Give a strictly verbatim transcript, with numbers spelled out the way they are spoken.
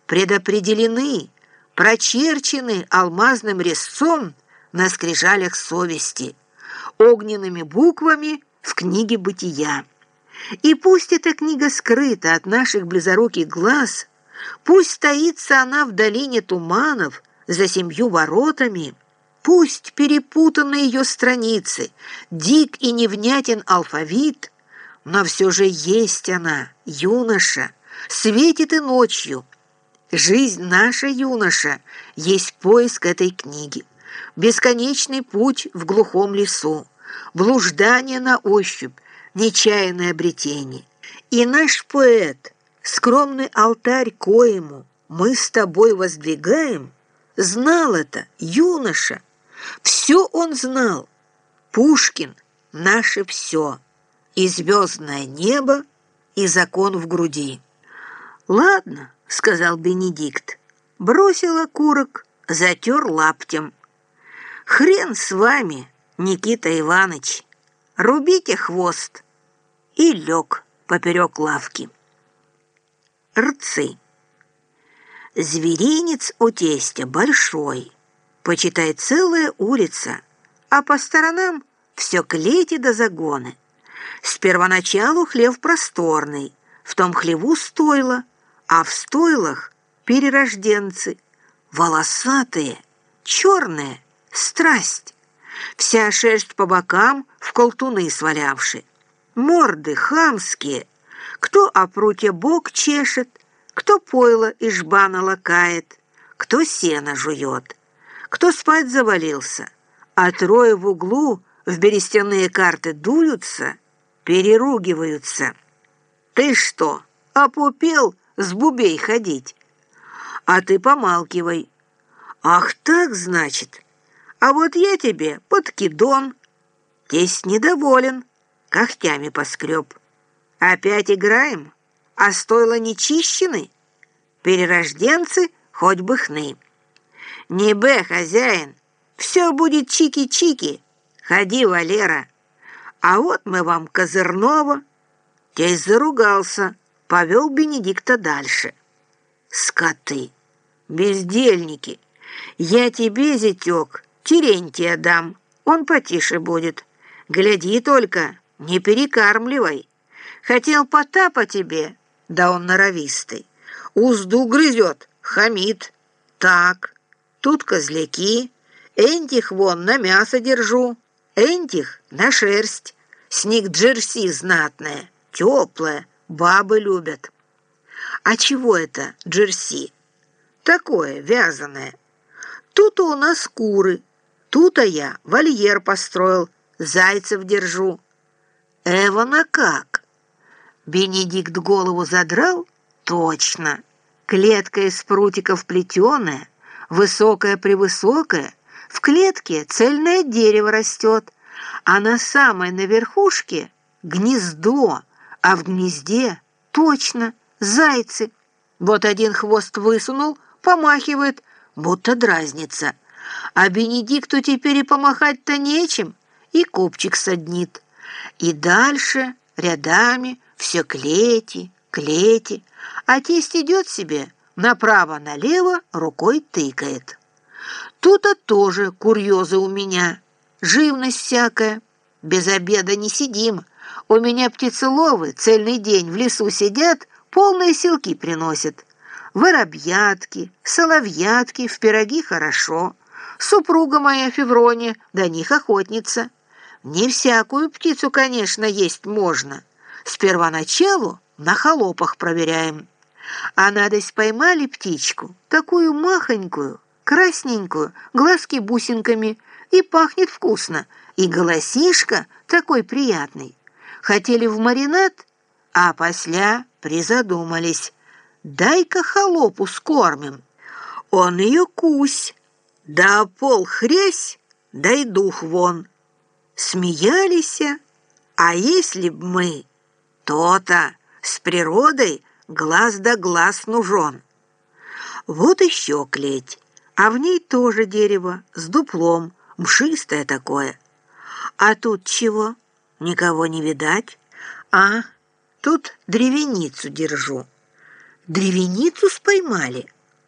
предопределены, прочерчены алмазным резцом на скрижалях совести, огненными буквами в книге бытия. И пусть эта книга скрыта от наших близоруких глаз, пусть таится она в долине туманов за семью воротами, пусть перепутаны ее страницы, дик и невнятен алфавит, но все же есть она, юноша, светит и ночью. Жизнь наша, юноша, есть поиск этой книги, бесконечный путь в глухом лесу, блуждание на ощупь, нечаянное обретение. И наш поэт, скромный алтарь коему мы с тобой воздвигаем, знал это, юноша, все он знал. Пушкин — наше все, и звездное небо, и закон в груди. «Ладно», — сказал Бенедикт, бросил окурок, затер лаптем. «Хрен с вами, Никита Иванович, рубите хвост!» И лег поперек лавки. Рцы. Зверинец у тестя большой, почитай, целая улица, а по сторонам все клети да загоны. С первоначалу хлев просторный, в том хлеву стойло, а в стойлах перерожденцы, волосатые, черные, страсть, вся шерсть по бокам в колтуны свалявши, морды хамские, кто о прутье бок чешет, кто пойло из жбана лакает, кто сено жует, кто спать завалился, а трое в углу в берестяные карты дуются, переругиваются. «Ты что, опупел с бубей ходить?» «А ты помалкивай». «Ах так, значит? А вот я тебе подкидон». Тесть недоволен, когтями поскреб. «Опять играем? А стойла не чищены? Перерожденцы хоть бы хны». «Не бе, хозяин, все будет чики-чики. Ходи, Валера. А вот мы вам козырного». Тесть заругался, повел Бенедикта дальше. «Скоты, бездельники, я тебе, зятек, Терентия дам, он потише будет. Гляди только, не перекармливай. Хотел Потапа тебе, да он норовистый. Узду грызет, хамит. Так, тут козляки, энтих вон на мясо держу, энтих на шерсть. С них джерси знатная, теплая, бабы любят». «А чего это джерси?» «Такое, вязаное. Тут у нас куры, тут-то я вольер построил, зайцев держу». «Эвана как?» Бенедикт голову задрал. «Точно, клетка из прутиков плетеная, высокая-превысокая, в клетке цельное дерево растет, а на самой на верхушке гнездо, а в гнезде точно зайцы. Вот один хвост высунул, помахивает, будто дразнится, а Бенедикту теперь и помахать-то нечем, и копчик саднит. И дальше рядами все клети, клети, а тесть идет себе направо-налево, рукой тыкает. Тут-то тоже курьезы у меня, живность всякая. Без обеда не сидим. У меня птицеловы цельный день в лесу сидят, полные селки приносят. Воробьятки, соловьятки, в пироги хорошо. Супруга моя Феврония до них охотница. Не всякую птицу, конечно, есть можно. С первоначалу на холопах проверяем. А надось поймали птичку, такую махонькую, красненькую, глазки бусинками, и пахнет вкусно, и голосишка такой приятный. Хотели в маринад, а после призадумались. Дай-ка холопу скормим. Он ее кусь, да пол хрясь, дай дух вон. Смеялись, а если б мы, то-то с природой глаз да глаз нужен. Вот еще клеть, а в ней тоже дерево с дуплом, мшистое такое. А тут чего? Никого не видать. А, тут древеницу держу. Древеницу споймали.